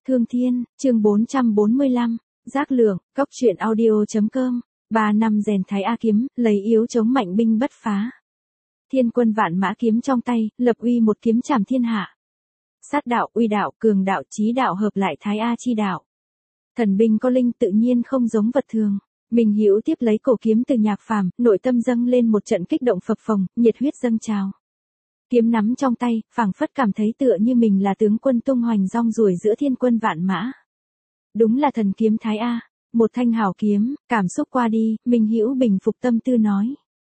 Thương Thiên, chương 445, Giác Lượng, Cốc truyện audio.com, 3 năm rèn Thái A kiếm, lấy yếu chống mạnh binh bất phá. Thiên quân vạn mã kiếm trong tay, lập uy một kiếm trảm thiên hạ. Sát đạo, uy đạo, cường đạo, chí đạo hợp lại Thái A chi đạo. Thần binh có linh tự nhiên không giống vật thường. Minh Hữu tiếp lấy cổ kiếm từ Nhạc Phàm, nội tâm dâng lên một trận kích động phập phồng, nhiệt huyết dâng trào. Kiếm nắm trong tay, phảng phất cảm thấy tựa như mình là tướng quân tung hoành rong ruổi giữa thiên quân vạn mã. Đúng là thần kiếm Thái A, một thanh hảo kiếm, cảm xúc qua đi, Minh Hữu bình phục tâm tư nói.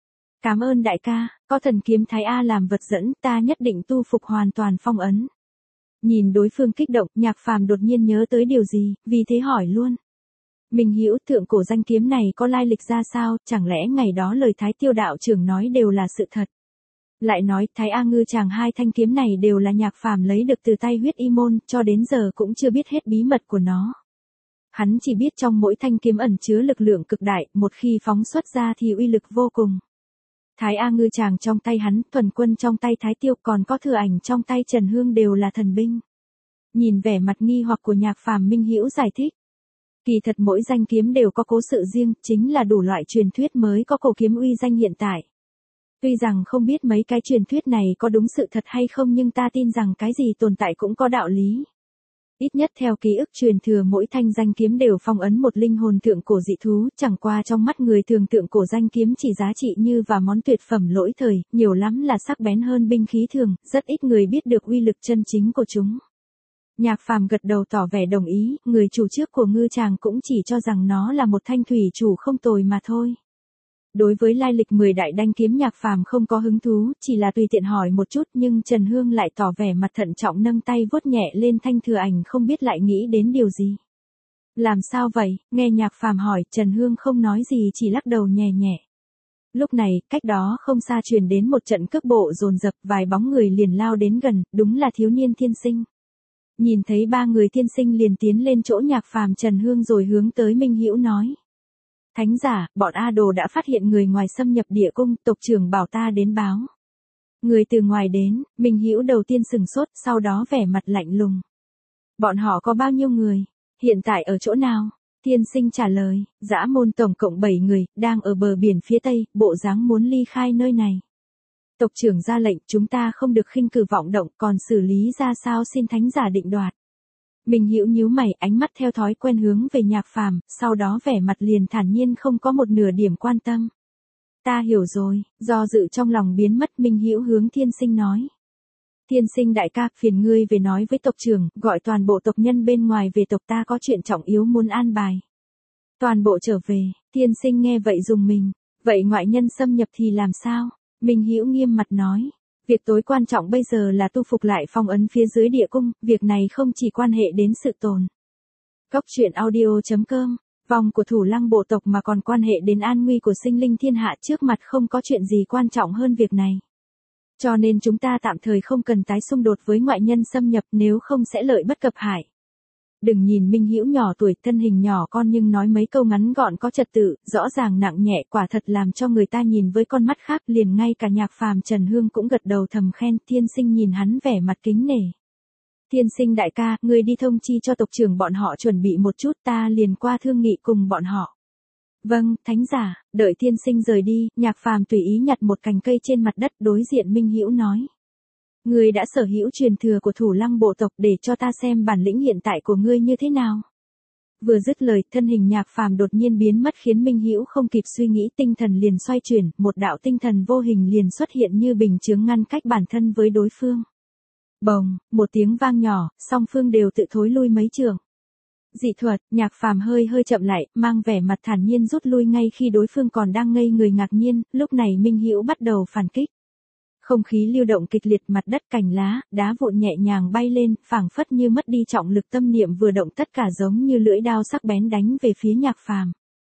Cảm ơn đại ca, có thần kiếm Thái A làm vật dẫn, ta nhất định tu phục hoàn toàn phong ấn. Nhìn đối phương kích động, Nhạc Phàm đột nhiên nhớ tới điều gì, vì thế hỏi luôn. Minh Hữu, thượng cổ danh kiếm này có lai lịch ra sao, chẳng lẽ ngày đó lời Thái Tiêu đạo trưởng nói đều là sự thật? Lại nói, Thái A Ngư chàng hai thanh kiếm này đều là Nhạc Phàm lấy được từ tay Huyết Y môn, cho đến giờ cũng chưa biết hết bí mật của nó. Hắn chỉ biết trong mỗi thanh kiếm ẩn chứa lực lượng cực đại, một khi phóng xuất ra thì uy lực vô cùng. Thái A Ngư chàng trong tay hắn, Thuần Quân trong tay Thái Tiêu, còn có Thừa Ảnh trong tay Trần Hương đều là thần binh. Nhìn vẻ mặt nghi hoặc của Nhạc Phàm, Minh Hữu giải thích. Kỳ thật mỗi danh kiếm đều có cố sự riêng, chính là đủ loại truyền thuyết mới có cổ kiếm uy danh hiện tại. Tuy rằng không biết mấy cái truyền thuyết này có đúng sự thật hay không, nhưng ta tin rằng cái gì tồn tại cũng có đạo lý. Ít nhất theo ký ức truyền thừa, mỗi thanh danh kiếm đều phong ấn một linh hồn thượng cổ dị thú, chẳng qua trong mắt người thường thượng cổ danh kiếm chỉ giá trị như và món tuyệt phẩm lỗi thời, nhiều lắm là sắc bén hơn binh khí thường, rất ít người biết được uy lực chân chính của chúng. Nhạc Phàm gật đầu tỏ vẻ đồng ý, người chủ trước của Ngư chàng cũng chỉ cho rằng nó là một thanh thủy chủ không tồi mà thôi. Đối với lai lịch 10 đại đanh kiếm, Nhạc Phàm không có hứng thú, chỉ là tùy tiện hỏi một chút, nhưng Trần Hương lại tỏ vẻ mặt thận trọng, nâng tay vuốt nhẹ lên thanh Thừa Ảnh, không biết lại nghĩ đến điều gì. Làm sao vậy? Nghe Nhạc Phàm hỏi, Trần Hương không nói gì, chỉ lắc đầu nhẹ nhẹ. Lúc này, cách đó không xa truyền đến một trận cước bộ dồn dập, vài bóng người liền lao đến gần, đúng là thiếu niên Thiên Sinh. Nhìn thấy ba người Thiên Sinh liền tiến lên chỗ Nhạc Phàm, Trần Hương rồi hướng tới Minh Hữu nói. Thánh giả, bọn A Đồ đã phát hiện người ngoài xâm nhập địa cung, tộc trưởng bảo ta đến báo. Người từ ngoài đến, Minh Hữu đầu tiên sừng sốt, sau đó vẻ mặt lạnh lùng. Bọn họ có bao nhiêu người? Hiện tại ở chỗ nào? Thiên Sinh trả lời, dã môn tổng cộng 7 người, đang ở bờ biển phía tây, bộ dáng muốn ly khai nơi này. Tộc trưởng ra lệnh, chúng ta không được khinh cử vọng động, còn xử lý ra sao xin thánh giả định đoạt. Minh Hữu nhíu mày, ánh mắt theo thói quen hướng về Nhạc Phàm, sau đó vẻ mặt liền thản nhiên, không có một nửa điểm quan tâm. Ta hiểu rồi, do dự trong lòng biến mất, Minh Hữu hướng Thiên Sinh nói. Thiên Sinh đại ca, phiền ngươi về nói với tộc trưởng, gọi toàn bộ tộc nhân bên ngoài về tộc ta có chuyện trọng yếu muốn an bài. Toàn bộ trở về, Thiên Sinh nghe vậy rùng mình, vậy ngoại nhân xâm nhập thì làm sao? Minh Hữu nghiêm mặt nói. Việc tối quan trọng bây giờ là tu phục lại phong ấn phía dưới địa cung, việc này không chỉ quan hệ đến sự tồn. Cốc truyện audio.com, vong của Thủ Lăng bộ tộc mà còn quan hệ đến an nguy của sinh linh thiên hạ, trước mặt không có chuyện gì quan trọng hơn việc này. Cho nên chúng ta tạm thời không cần tái xung đột với ngoại nhân xâm nhập, nếu không sẽ lợi bất cập hại. Đừng nhìn Minh Hữu nhỏ tuổi, thân hình nhỏ con, nhưng nói mấy câu ngắn gọn có trật tự, rõ ràng nặng nhẹ, quả thật làm cho người ta nhìn với con mắt khác, liền ngay cả Nhạc Phàm, Trần Hương cũng gật đầu thầm khen. Thiên Sinh nhìn hắn vẻ mặt kính nể. Thiên Sinh đại ca, người đi thông chi cho tộc trưởng bọn họ chuẩn bị một chút, ta liền qua thương nghị cùng bọn họ. Vâng, thánh giả. Đợi Thiên Sinh rời đi, Nhạc Phàm tùy ý nhặt một cành cây trên mặt đất, đối diện Minh Hữu nói. Ngươi đã sở hữu truyền thừa của Thủ Lăng bộ tộc, để cho ta xem bản lĩnh hiện tại của ngươi như thế nào. Vừa dứt lời, thân hình Nhạc Phàm đột nhiên biến mất, khiến Minh Hữu không kịp suy nghĩ, tinh thần liền xoay chuyển, một đạo tinh thần vô hình liền xuất hiện như bình chướng ngăn cách bản thân với đối phương. Bồng, một tiếng vang nhỏ, song phương đều tự thối lui mấy trượng. Dị thuật, Nhạc Phàm hơi chậm lại, mang vẻ mặt thản nhiên rút lui ngay khi đối phương còn đang ngây người ngạc nhiên, lúc này Minh Hữu bắt đầu phản kích. Không khí lưu động kịch liệt, mặt đất, cành lá, đá vụn nhẹ nhàng bay lên, phảng phất như mất đi trọng lực, tâm niệm vừa động tất cả giống như lưỡi đao sắc bén đánh về phía Nhạc Phàm.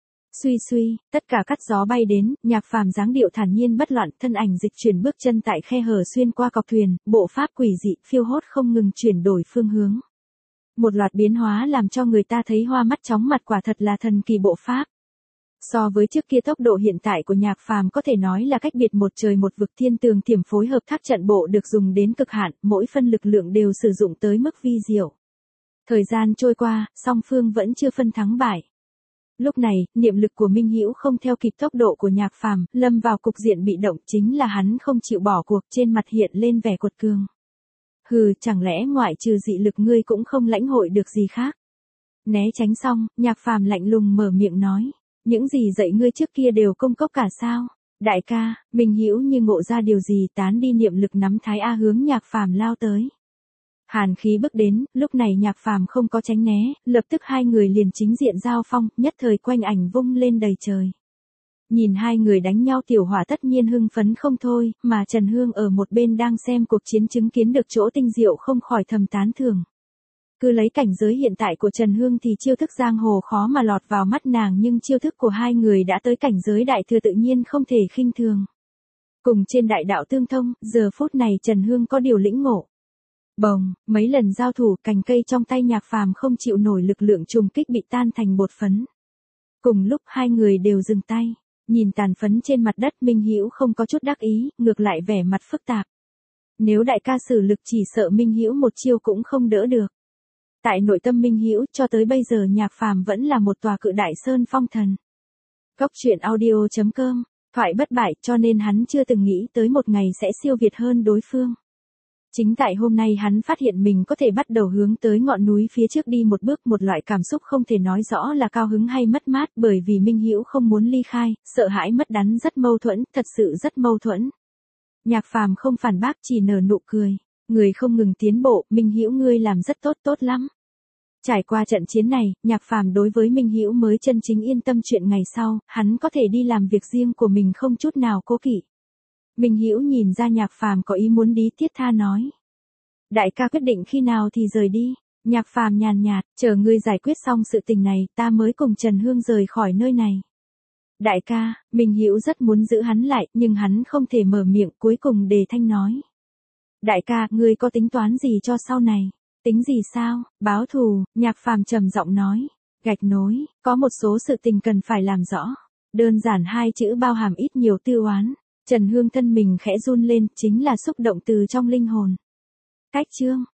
Suy, tất cả cắt gió bay đến, Nhạc Phàm dáng điệu thản nhiên bất loạn, thân ảnh dịch chuyển bước chân tại khe hở xuyên qua cọc thuyền, bộ pháp quỷ dị, phiêu hốt không ngừng chuyển đổi phương hướng. Một loạt biến hóa làm cho người ta thấy hoa mắt chóng mặt, quả thật là thần kỳ bộ pháp. So với trước kia, tốc độ hiện tại của Nhạc Phàm có thể nói là cách biệt một trời một vực. Thiên tường thiểm phối hợp thác trận bộ được dùng đến cực hạn, mỗi phân lực lượng đều sử dụng tới mức vi diệu. Thời gian trôi qua, song phương vẫn chưa phân thắng bại. Lúc này, niệm lực của Minh Hữu không theo kịp tốc độ của Nhạc Phàm, lâm vào cục diện bị động, chính là hắn không chịu bỏ cuộc, trên mặt hiện lên vẻ quật cường. Hừ, chẳng lẽ ngoại trừ dị lực ngươi cũng không lãnh hội được gì khác? Né tránh xong, Nhạc Phàm lạnh lùng mở miệng nói, những gì dạy ngươi trước kia đều công cốc cả sao? Đại ca, Minh Hữu như ngộ ra điều gì, tán đi niệm lực nắm Thái A hướng Nhạc Phàm lao tới. Hàn khí bước đến, lúc này Nhạc Phàm không có tránh né, lập tức hai người liền chính diện giao phong, nhất thời quanh ảnh vung lên đầy trời. Nhìn hai người đánh nhau Tiểu Hỏa tất nhiên hưng phấn không thôi, mà Trần Hương ở một bên đang xem cuộc chiến chứng kiến được chỗ tinh diệu không khỏi thầm tán thưởng. Cứ lấy cảnh giới hiện tại của Trần Hương thì chiêu thức giang hồ khó mà lọt vào mắt nàng, nhưng chiêu thức của hai người đã tới cảnh giới đại thừa tự nhiên không thể khinh thường. Cùng trên đại đạo tương thông, giờ phút này Trần Hương có điều lĩnh ngộ. Bồng, mấy lần giao thủ, cành cây trong tay Nhạc Phàm không chịu nổi lực lượng trùng kích bị tan thành bột phấn. Cùng lúc hai người đều dừng tay, nhìn tàn phấn trên mặt đất, Minh Hữu không có chút đắc ý, ngược lại vẻ mặt phức tạp. Nếu đại ca sử lực chỉ sợ Minh Hữu một chiêu cũng không đỡ được. Tại nội tâm Minh Hữu, cho tới bây giờ Nhạc Phàm vẫn là một tòa cự đại sơn phong thần. Góc truyện audio.com, thoại bất bại, cho nên hắn chưa từng nghĩ tới một ngày sẽ siêu việt hơn đối phương. Chính tại hôm nay hắn phát hiện mình có thể bắt đầu hướng tới ngọn núi phía trước đi một bước, một loại cảm xúc không thể nói rõ là cao hứng hay mất mát, bởi vì Minh Hữu không muốn ly khai, sợ hãi mất đắn, rất mâu thuẫn, thật sự rất mâu thuẫn. Nhạc Phàm không phản bác, chỉ nở nụ cười. Người không ngừng tiến bộ, Minh Hữu ngươi làm rất tốt, tốt lắm. Trải qua trận chiến này, Nhạc Phàm đối với Minh Hữu mới chân chính yên tâm, chuyện ngày sau, hắn có thể đi làm việc riêng của mình không chút nào cố kỵ. Minh Hữu nhìn ra Nhạc Phàm có ý muốn đi, thiết tha nói. Đại ca quyết định khi nào thì rời đi. Nhạc Phàm nhàn nhạt, chờ ngươi giải quyết xong sự tình này, ta mới cùng Trần Hương rời khỏi nơi này. Đại ca, Minh Hữu rất muốn giữ hắn lại, nhưng hắn không thể mở miệng, cuối cùng đề thanh nói. Đại ca, ngươi có tính toán gì cho sau này? Tính gì sao? Báo thù, Nhạc Phàm trầm giọng nói. Gạch nối, có một số sự tình cần phải làm rõ. Đơn giản hai chữ bao hàm ít nhiều tư oán. Trần Hương thân mình khẽ run lên, chính là xúc động từ trong linh hồn. Cách chương.